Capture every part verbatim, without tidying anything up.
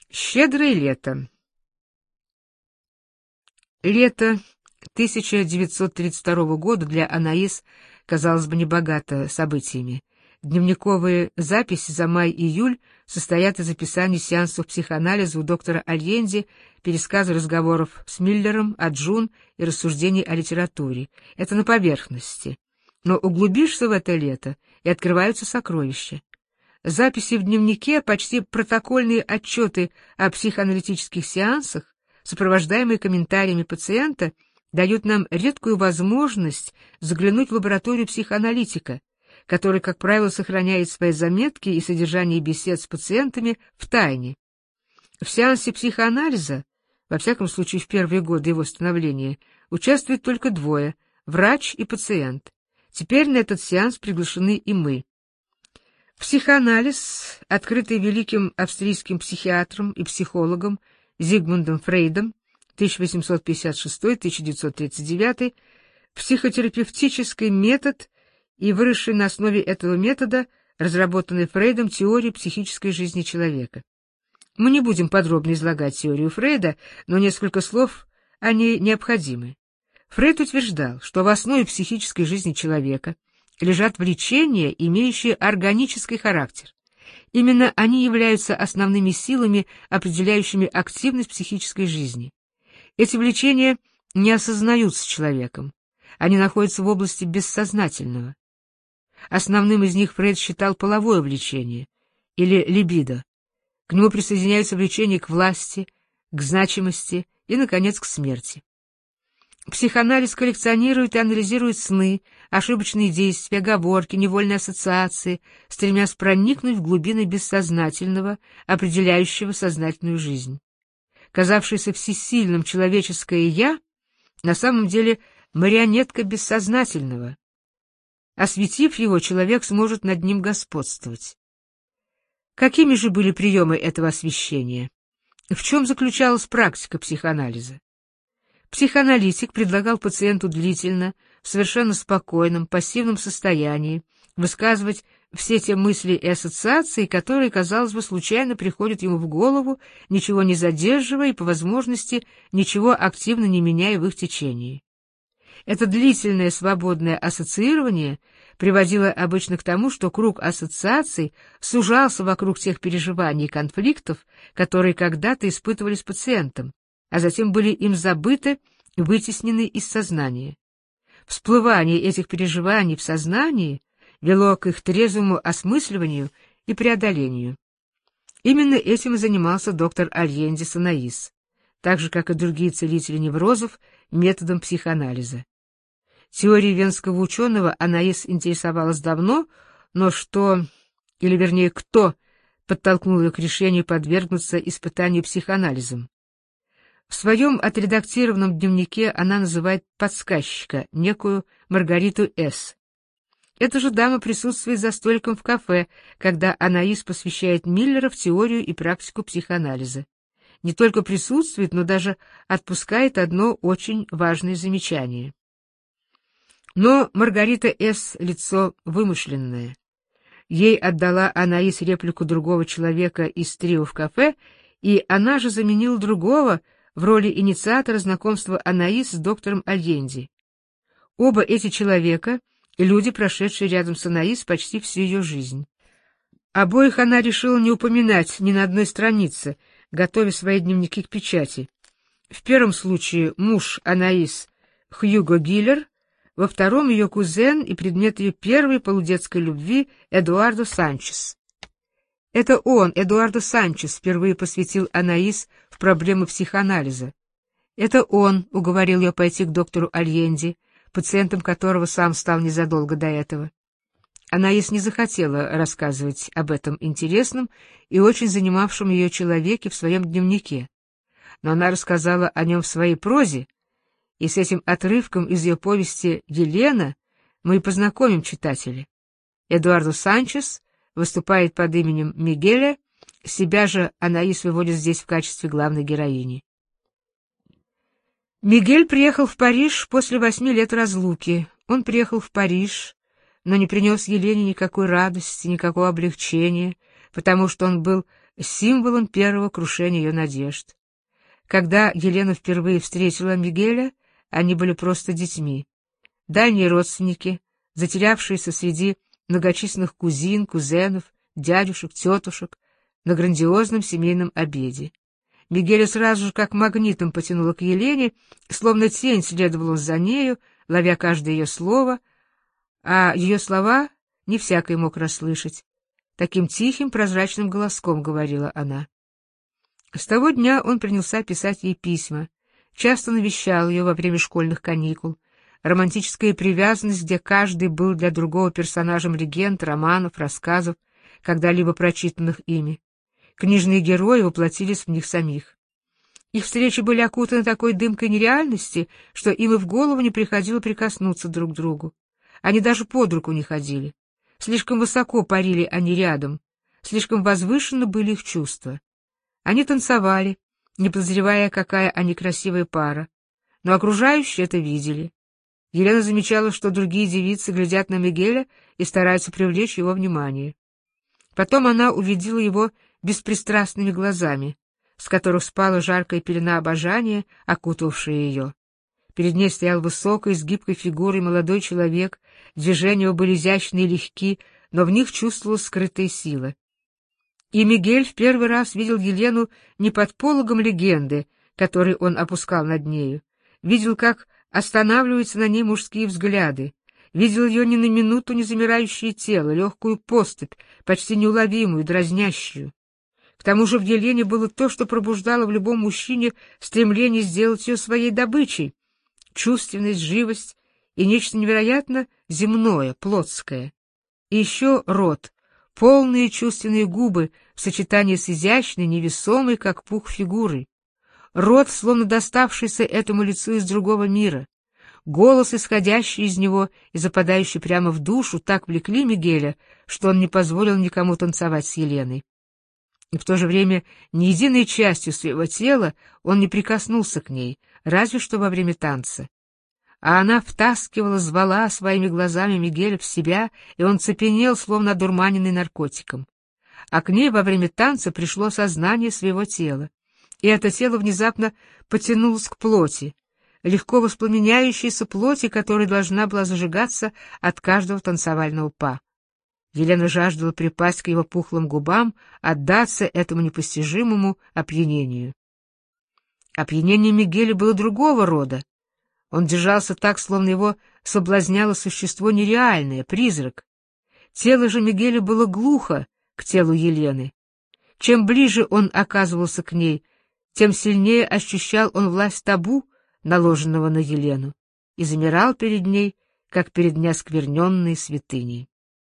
Щедрое лето. Лето тысяча девятьсот тридцать второго года для Анаис, казалось бы, небогато событиями. Дневниковые записи за май-июль состоят из описаний сеансов психоанализа у доктора Альенди, пересказа разговоров с Миллером, Аджун и рассуждений о литературе. Это на поверхности. Но углубишься в это лето, и открываются сокровища. Записи в дневнике, почти протокольные отчеты о психоаналитических сеансах, сопровождаемые комментариями пациента, дают нам редкую возможность заглянуть в лабораторию психоаналитика, который, как правило, сохраняет свои заметки и содержание бесед с пациентами в тайне. В сеансе психоанализа, во всяком случае в первые годы его становления, участвуют только двое — врач и пациент. Теперь на этот сеанс приглашены и мы. Психоанализ, открытый великим австрийским психиатром и психологом Зигмундом Фрейдом тысяча восемьсот пятьдесят шестой — тысяча девятьсот тридцать девятый, психотерапевтический метод и выросший на основе этого метода разработанный Фрейдом теории психической жизни человека. Мы не будем подробно излагать теорию Фрейда, но несколько слов о ней необходимы. Фрейд утверждал, что в основе психической жизни человека лежат влечения, имеющие органический характер. Именно они являются основными силами, определяющими активность психической жизни. Эти влечения не осознаются человеком, они находятся в области бессознательного. Основным из них Фрейд считал половое влечение, или либидо. К нему присоединяются влечения к власти, к значимости и, наконец, к смерти. Психоанализ коллекционирует и анализирует сны, ошибочные действия, оговорки, невольные ассоциации, стремясь проникнуть в глубины бессознательного, определяющего сознательную жизнь. Казавшееся всесильным человеческое «я» на самом деле марионетка бессознательного. Осветив его, человек сможет над ним господствовать. Какими же были приемы этого освещения? В чем заключалась практика психоанализа? Психоаналитик предлагал пациенту длительно, в совершенно спокойном, пассивном состоянии высказывать все те мысли и ассоциации, которые, казалось бы, случайно приходят ему в голову, ничего не задерживая и, по возможности, ничего активно не меняя в их течении. Это длительное свободное ассоциирование приводило обычно к тому, что круг ассоциаций сужался вокруг тех переживаний и конфликтов, которые когда-то испытывались пациентом, а затем были им забыты, вытеснены из сознания. Всплывание этих переживаний в сознании вело к их трезвому осмысливанию и преодолению. Именно этим и занимался доктор Альенди с Анаис, так же, как и другие целители неврозов, методом психоанализа. Теорией венского ученого Анаис интересовалась давно, но что, или вернее кто, подтолкнул ее к решению подвергнуться испытанию психоанализом? В своем отредактированном дневнике она называет подсказчика, некую Маргариту С. Эта же дама присутствует за столиком в кафе, когда Анаис посвящает Миллера в теорию и практику психоанализа. Не только присутствует, но даже отпускает одно очень важное замечание. Но Маргарита С. лицо вымышленное. Ей отдала Анаис реплику другого человека из трио в кафе, и она же заменила другого в роли инициатора знакомства Анаис с доктором Альенди. Оба эти человека — люди, прошедшие рядом с Анаис почти всю ее жизнь. Обоих она решила не упоминать ни на одной странице, готовя свои дневники к печати. В первом случае муж Анаис Хьюго Гиллер, во втором ее кузен и предмет ее первой полудетской любви Эдуардо Санчес. Это он, Эдуардо Санчес, впервые посвятил Анаис в проблемы психоанализа. Это он уговорил ее пойти к доктору Альенди, пациентом которого сам стал незадолго до этого. Анаис не захотела рассказывать об этом интересном и очень занимавшем ее человеке в своем дневнике, но она рассказала о нем в своей прозе, и с этим отрывком из ее повести «Елена» мы и познакомим читателя. Эдуардо Санчес выступает под именем Мигеля, себя же Анаис выводит здесь в качестве главной героини. Мигель приехал в Париж после восьми лет разлуки. Он приехал в Париж, но не принес Елене никакой радости, никакого облегчения, потому что он был символом первого крушения ее надежд. Когда Елена впервые встретила Мигеля, они были просто детьми. Дальние родственники, затерявшиеся среди многочисленных кузин, кузенов, дядюшек, тетушек, на грандиозном семейном обеде. Мигеля сразу же как магнитом потянула к Елене, словно тень следовал он за нею, ловя каждое ее слово, а ее слова не всякий мог расслышать. Таким тихим, прозрачным голоском говорила она. С того дня он принялся писать ей письма, часто навещал ее во время школьных каникул. Романтическая привязанность, где каждый был для другого персонажем легенд, романов, рассказов, когда-либо прочитанных ими. Книжные герои воплотились в них самих. Их встречи были окутаны такой дымкой нереальности, что им и в голову не приходило прикоснуться друг к другу. Они даже под руку не ходили. Слишком высоко парили они рядом, слишком возвышенно были их чувства. Они танцевали, не подозревая, какая они красивая пара, но окружающие это видели. Елена замечала, что другие девицы глядят на Мигеля и стараются привлечь его внимание. Потом она увидела его беспристрастными глазами, с которых спала жаркая пелена обожания, окутавшая ее. Перед ней стоял высокой, с гибкой фигурой молодой человек, движения его были изящны и легки, но в них чувствовалась скрытая сила. И Мигель в первый раз видел Елену не под пологом легенды, который он опускал над нею, видел, как останавливаются на ней мужские взгляды, видел ее ни на минуту не замирающее тело, легкую поступь, почти неуловимую, дразнящую. К тому же в Елене было то, что пробуждало в любом мужчине стремление сделать ее своей добычей, чувственность, живость и нечто невероятно земное, плотское. И еще рот, полные чувственные губы в сочетании с изящной, невесомой, как пух, фигурой. Рот, словно доставшийся этому лицу из другого мира. Голос, исходящий из него и западающий прямо в душу, так влекли Мигеля, что он не позволил никому танцевать с Еленой. И в то же время ни единой частью своего тела он не прикоснулся к ней, разве что во время танца. А она втаскивала, звала своими глазами Мигеля в себя, и он цепенел, словно одурманенный наркотиком. А к ней во время танца пришло сознание своего тела, и это тело внезапно потянулось к плоти, легко воспламеняющейся плоти, которая должна была зажигаться от каждого танцевального па. Елена жаждала припасть к его пухлым губам, отдаться этому непостижимому опьянению. Опьянение Мигеля было другого рода. Он держался так, словно его соблазняло существо нереальное, призрак. Тело же Мигеля было глухо к телу Елены. Чем ближе он оказывался к ней, тем сильнее ощущал он власть табу, наложенного на Елену, и замирал перед ней, как перед неоскверненной святыней.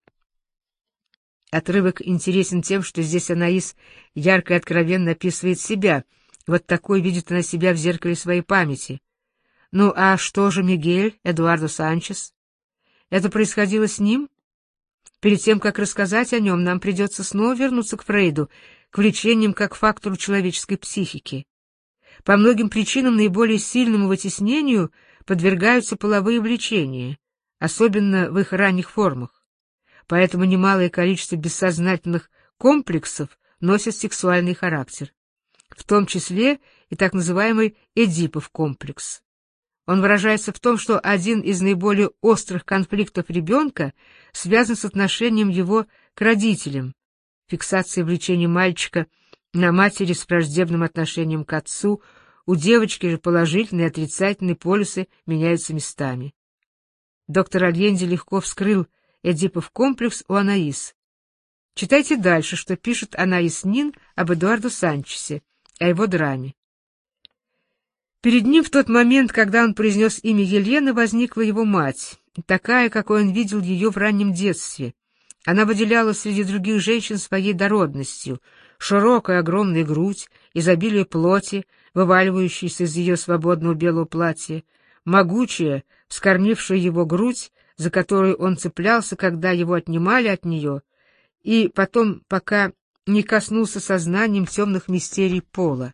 Отрывок интересен тем, что здесь Анаис ярко и откровенно описывает себя. Вот такой видит она себя в зеркале своей памяти. Ну а что же Мигель, Эдуардо Санчес? Это происходило с ним? Перед тем, как рассказать о нем, нам придется снова вернуться к Фрейду, к влечениям как фактору человеческой психики. По многим причинам наиболее сильному вытеснению подвергаются половые влечения, особенно в их ранних формах. Поэтому немалое количество бессознательных комплексов носят сексуальный характер, в том числе и так называемый Эдипов комплекс. Он выражается в том, что один из наиболее острых конфликтов ребенка связан с отношением его к родителям, фиксацией влечения мальчика на матери с враждебным отношением к отцу, у девочки же положительные и отрицательные полюсы меняются местами. Доктор Альенди легко вскрыл Эдипов комплекс у Анаис. Читайте дальше, что пишет Анаис Нин об Эдуардо Санчесе, о его драме. Перед ним в тот момент, когда он произнес имя Елены, возникла его мать, такая, какой он видел ее в раннем детстве. Она выделяла среди других женщин своей дородностью, широкая огромная грудь, изобилие плоти, вываливающейся из ее свободного белого платья, могучая, вскормившая его грудь, за которую он цеплялся, когда его отнимали от нее, и потом, пока не коснулся сознанием темных мистерий пола.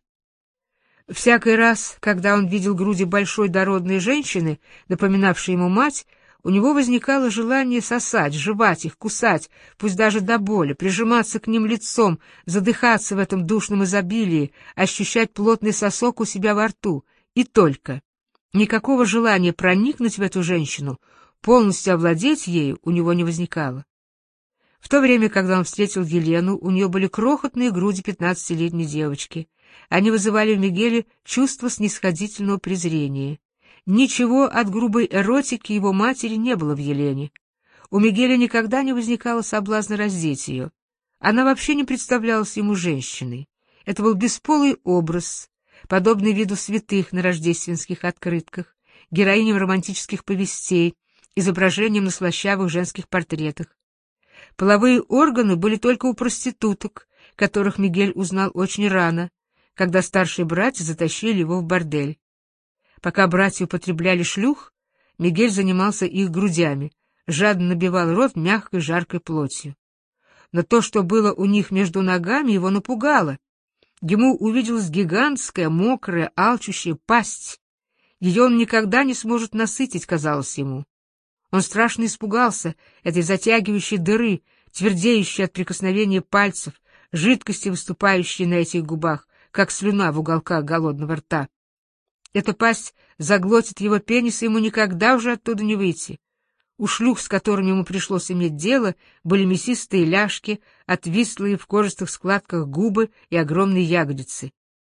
Всякий раз, когда он видел груди большой дородной женщины, напоминавшей ему мать, у него возникало желание сосать, жевать их, кусать, пусть даже до боли, прижиматься к ним лицом, задыхаться в этом душном изобилии, ощущать плотный сосок у себя во рту. И только. Никакого желания проникнуть в эту женщину, полностью овладеть ею, у него не возникало. В то время, когда он встретил Елену, у нее были крохотные груди пятнадцатилетней девочки. Они вызывали в Мигеле чувство снисходительного презрения. Ничего от грубой эротики его матери не было в Елене. У Мигеля никогда не возникало соблазна раздеть ее. Она вообще не представлялась ему женщиной. Это был бесполый образ, подобный виду святых на рождественских открытках, героиням романтических повестей, изображением на слащавых женских портретах. Половые органы были только у проституток, которых Мигель узнал очень рано, когда старшие братья затащили его в бордель. Пока братья употребляли шлюх, Мигель занимался их грудями, жадно набивал рот мягкой жаркой плотью. Но то, что было у них между ногами, его напугало. Ему увиделась гигантская, мокрая, алчущая пасть. Ее он никогда не сможет насытить, казалось ему. Он страшно испугался этой затягивающей дыры, твердеющей от прикосновения пальцев, жидкости, выступающей на этих губах, как слюна в уголках голодного рта. Эта пасть заглотит его пенис, и ему никогда уже оттуда не выйти. У шлюх, с которыми ему пришлось иметь дело, были мясистые ляжки, отвислые в кожистых складках губы и огромные ягодицы.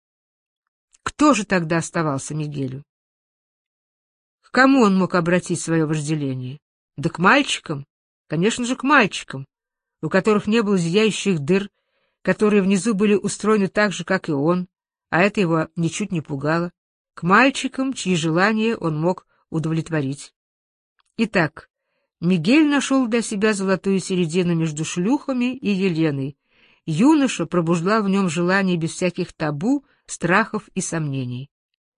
Кто же тогда оставался Мигелю? К кому он мог обратить свое вожделение? Да к мальчикам, конечно же, к мальчикам, у которых не было зияющих дыр, которые внизу были устроены так же, как и он, а это его ничуть не пугало. К мальчикам, чьи желания он мог удовлетворить. Итак, Мигель нашел для себя золотую середину между шлюхами и Еленой. Юноша пробуждал в нем желание без всяких табу, страхов и сомнений.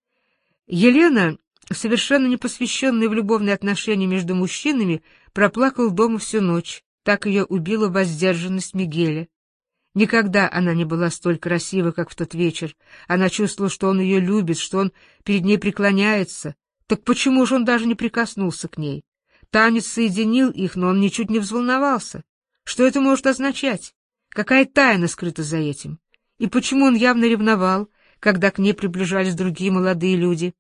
Елена, совершенно не посвященная в любовные отношения между мужчинами, проплакала дома всю ночь. Так ее убила воздержанность Мигеля. Никогда она не была столь красива, как в тот вечер. Она чувствовала, что он ее любит, что он перед ней преклоняется. Так почему же он даже не прикоснулся к ней? Танец соединил их, но он ничуть не взволновался. Что это может означать? Какая тайна скрыта за этим? И почему он явно ревновал, когда к ней приближались другие молодые люди?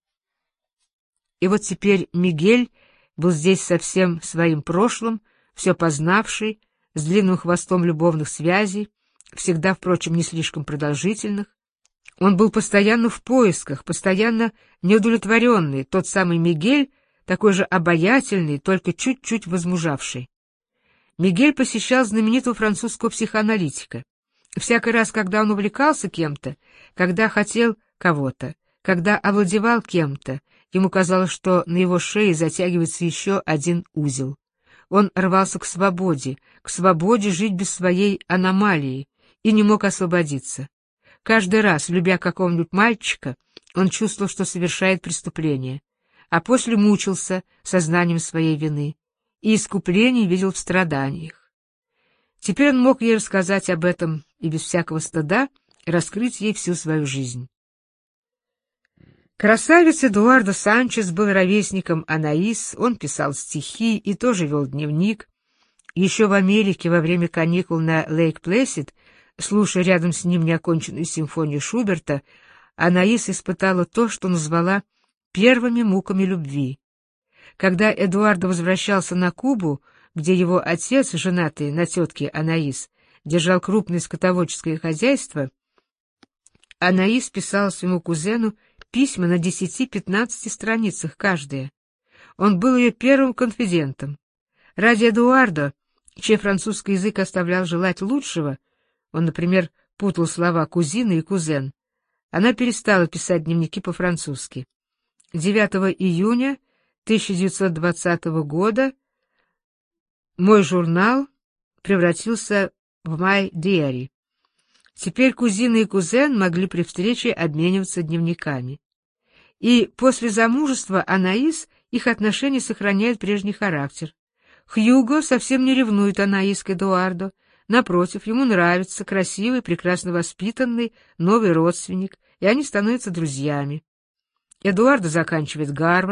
И вот теперь Мигель был здесь со всем своим прошлым, все познавший, с длинным хвостом любовных связей, всегда, впрочем, не слишком продолжительных. Он был постоянно в поисках, постоянно неудовлетворенный, тот самый Мигель, такой же обаятельный, только чуть-чуть возмужавший. Мигель посещал знаменитого французского психоаналитика. Всякий раз, когда он увлекался кем-то, когда хотел кого-то, когда овладевал кем-то, ему казалось, что на его шее затягивается еще один узел. Он рвался к свободе, к свободе жить без своей аномалии, и не мог освободиться. Каждый раз, любя какого-нибудь мальчика, он чувствовал, что совершает преступление, а после мучился сознанием своей вины, и искупление видел в страданиях. Теперь он мог ей рассказать об этом и без всякого стыда раскрыть ей всю свою жизнь. Красавец Эдуардо Санчес был ровесником Анаис, он писал стихи и тоже вел дневник. Еще в Америке во время каникул на Лейк-Плэсид, слушая рядом с ним неоконченную симфонию Шуберта, Анаис испытала то, что назвала первыми муками любви. Когда Эдуардо возвращался на Кубу, где его отец, женатый на тетке Анаис, держал крупное скотоводческое хозяйство, Анаис писала своему кузену письма на десяти-пятнадцати страницах каждое. Он был ее первым конфидентом. Ради Эдуардо, чей французский язык оставлял желать лучшего, он, например, путал слова «кузина» и «кузен», она перестала писать дневники по-французски. девятого июня тысяча девятьсот двадцатого года мой журнал превратился в My Diary. Теперь кузина и кузен могли при встрече обмениваться дневниками. И после замужества Анаис их отношения сохраняют прежний характер. Хьюго совсем не ревнует Анаис к Эдуардо. Напротив, ему нравится красивый, прекрасно воспитанный новый родственник, и они становятся друзьями. Эдуардо заканчивает Гарвард,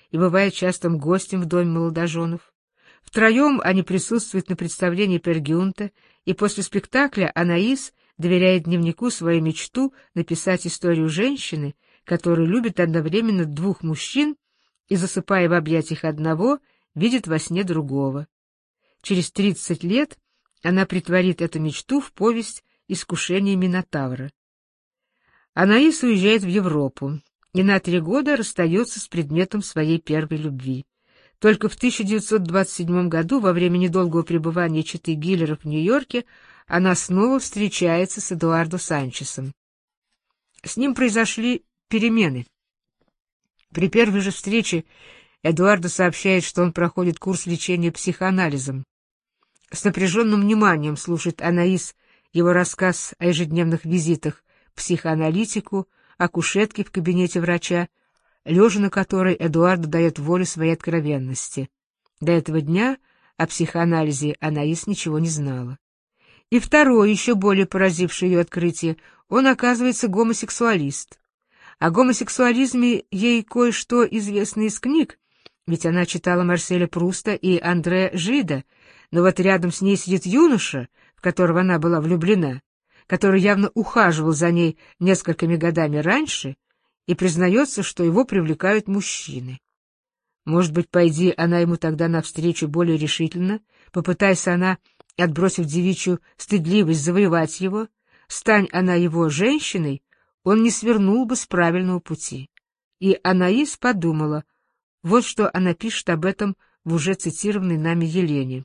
и бывает частым гостем в доме молодоженов. Втроем они присутствуют на представлении Пергюнта, и после спектакля Анаис доверяет дневнику свою мечту написать историю женщины, которая любит одновременно двух мужчин и, засыпая в объятиях одного, видит во сне другого. Через тридцать лет она претворит эту мечту в повесть «Искушение Минотавра». Анаис уезжает в Европу и на три года расстается с предметом своей первой любви. Только в тысяча девятьсот двадцать седьмом году, во время недолгого пребывания четы Гиллеров в Нью-Йорке, она снова встречается с Эдуардо Санчесом. С ним произошли перемены. При первой же встрече Эдуардо сообщает, что он проходит курс лечения психоанализом. С напряженным вниманием слушает Анаис его рассказ о ежедневных визитах к психоаналитику, о кушетке в кабинете врача, лежа на которой Эдуардо дает волю своей откровенности. До этого дня о психоанализе Анаис ничего не знала. И второе, еще более поразившее ее открытие, он, оказывается, гомосексуалист. О гомосексуализме ей кое-что известно из книг, ведь она читала Марселя Пруста и Андре Жида, но вот рядом с ней сидит юноша, в которого она была влюблена, который явно ухаживал за ней несколькими годами раньше, и признается, что его привлекают мужчины. Может быть, пойди она ему тогда навстречу более решительно, попытаясь она, отбросив девичью стыдливость, завоевать его, стань она его женщиной, он не свернул бы с правильного пути. И Анаис подумала, вот что она пишет об этом в уже цитированной нами Елене.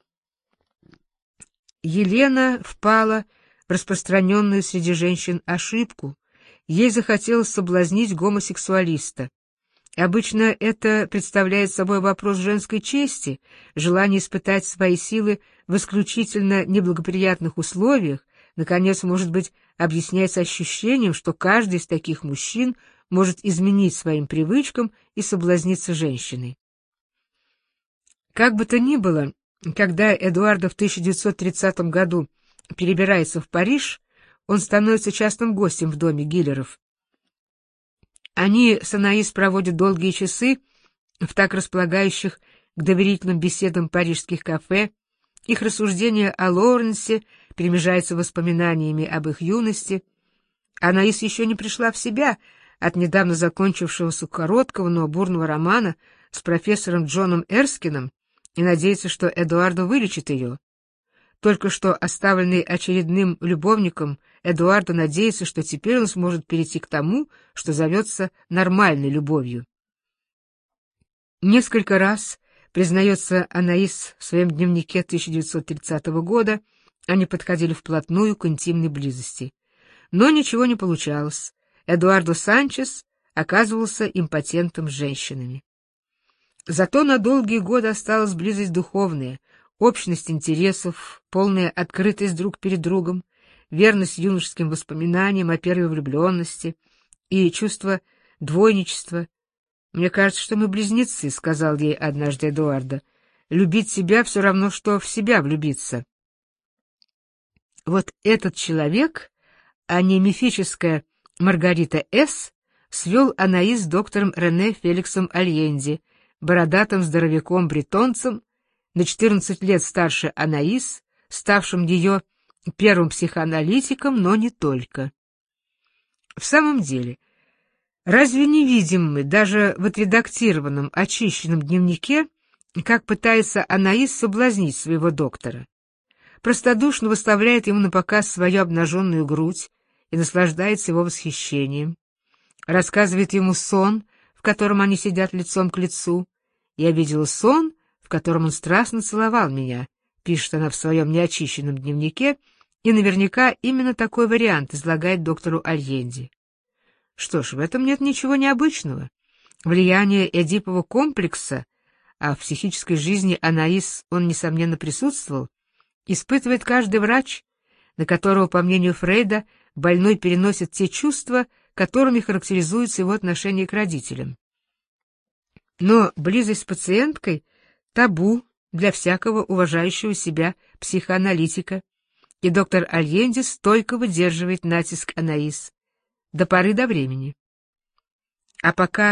Елена впала в распространенную среди женщин ошибку. Ей захотелось соблазнить гомосексуалиста. Обычно это представляет собой вопрос женской чести, желание испытать свои силы в исключительно неблагоприятных условиях, наконец, может быть, объясняется ощущением, что каждый из таких мужчин может изменить своим привычкам и соблазниться женщиной. Как бы то ни было, когда Эдуардо в тысяча девятьсот тридцатом году перебирается в Париж, он становится частым гостем в доме Гиллеров. Они с Анаис проводят долгие часы в так располагающих к доверительным беседам парижских кафе. Их рассуждения о Лоуренсе перемежаются воспоминаниями об их юности. Анаис еще не пришла в себя от недавно закончившегося короткого, но бурного романа с профессором Джоном Эрскином и надеется, что Эдуардо вылечит ее. Только что оставленный очередным любовником, Эдуардо надеется, что теперь он сможет перейти к тому, что зовется нормальной любовью. Несколько раз, признается Анаис в своем дневнике тысяча девятьсот тридцатого года, они подходили вплотную к интимной близости. Но ничего не получалось. Эдуардо Санчес оказывался импотентом с женщинами. Зато на долгие годы осталась близость духовная, общность интересов, полная открытость друг перед другом, верность юношеским воспоминаниям о первой влюбленности и чувство двойничества. «Мне кажется, что мы близнецы», — сказал ей однажды Эдуардо. «Любить себя все равно, что в себя влюбиться». Вот этот человек, а не мифическая Маргарита С., свел Анаис с доктором Рене Феликсом Альенди, бородатым здоровяком-бретонцем, на четырнадцать лет старше Анаис, ставшим ее первым психоаналитиком, но не только. В самом деле, разве не видим мы даже в отредактированном, очищенном дневнике, как пытается Анаис соблазнить своего доктора? Простодушно выставляет ему напоказ свою обнаженную грудь и наслаждается его восхищением. Рассказывает ему сон, в котором они сидят лицом к лицу. «Я видела сон, в котором он страстно целовал меня», — пишет она в своем неочищенном дневнике, и наверняка именно такой вариант излагает доктору Альенди. Что ж, в этом нет ничего необычного. Влияние эдипового комплекса, а в психической жизни Анаис он, несомненно, присутствовал, испытывает каждый врач, на которого, по мнению Фрейда, больной переносит те чувства, которыми характеризуется его отношение к родителям. Но близость с пациенткой — табу для всякого уважающего себя психоаналитика, и доктор Альенди стойко выдерживает натиск Анаис до поры до времени. А пока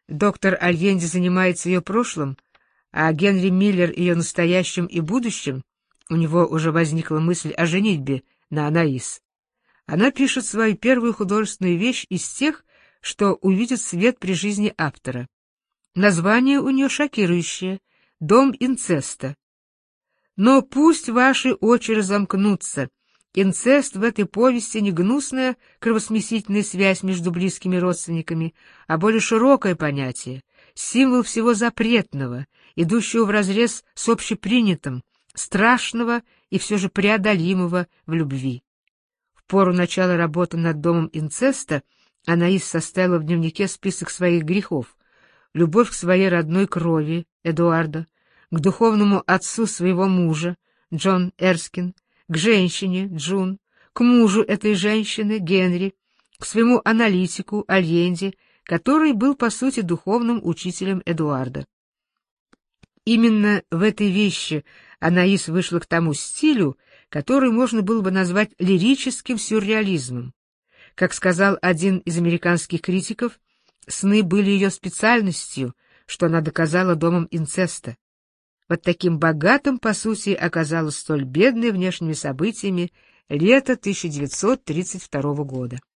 Доктор Альенде занимается ее прошлым, а Генри Миллер ее настоящим и будущим. У него уже возникла мысль о женитьбе на Анаис. Она пишет свою первую художественную вещь из тех, что увидит свет при жизни автора. Название у нее шокирующее — «Дом инцеста». Но пусть ваши очи разомкнутся. Инцест в этой повести не гнусная кровосмесительная связь между близкими родственниками, а более широкое понятие, символ всего запретного, идущего вразрез с общепринятым, страшного и все же преодолимого в любви. В пору начала работы над домом инцеста Анаис составила в дневнике список своих грехов: любовь к своей родной крови, Эдуарда, к духовному отцу своего мужа, Джон Эрскин, к женщине, Джун, к мужу этой женщины, Генри, к своему аналитику, Альенде, который был, по сути, духовным учителем Эдуарда. Именно в этой вещи Анаис вышла к тому стилю, который можно было бы назвать лирическим сюрреализмом. Как сказал один из американских критиков, сны были ее специальностью, что она доказала домом инцеста. Вот таким богатым, по сути, оказалось столь бедное внешними событиями лето тысяча девятьсот тридцать второго года.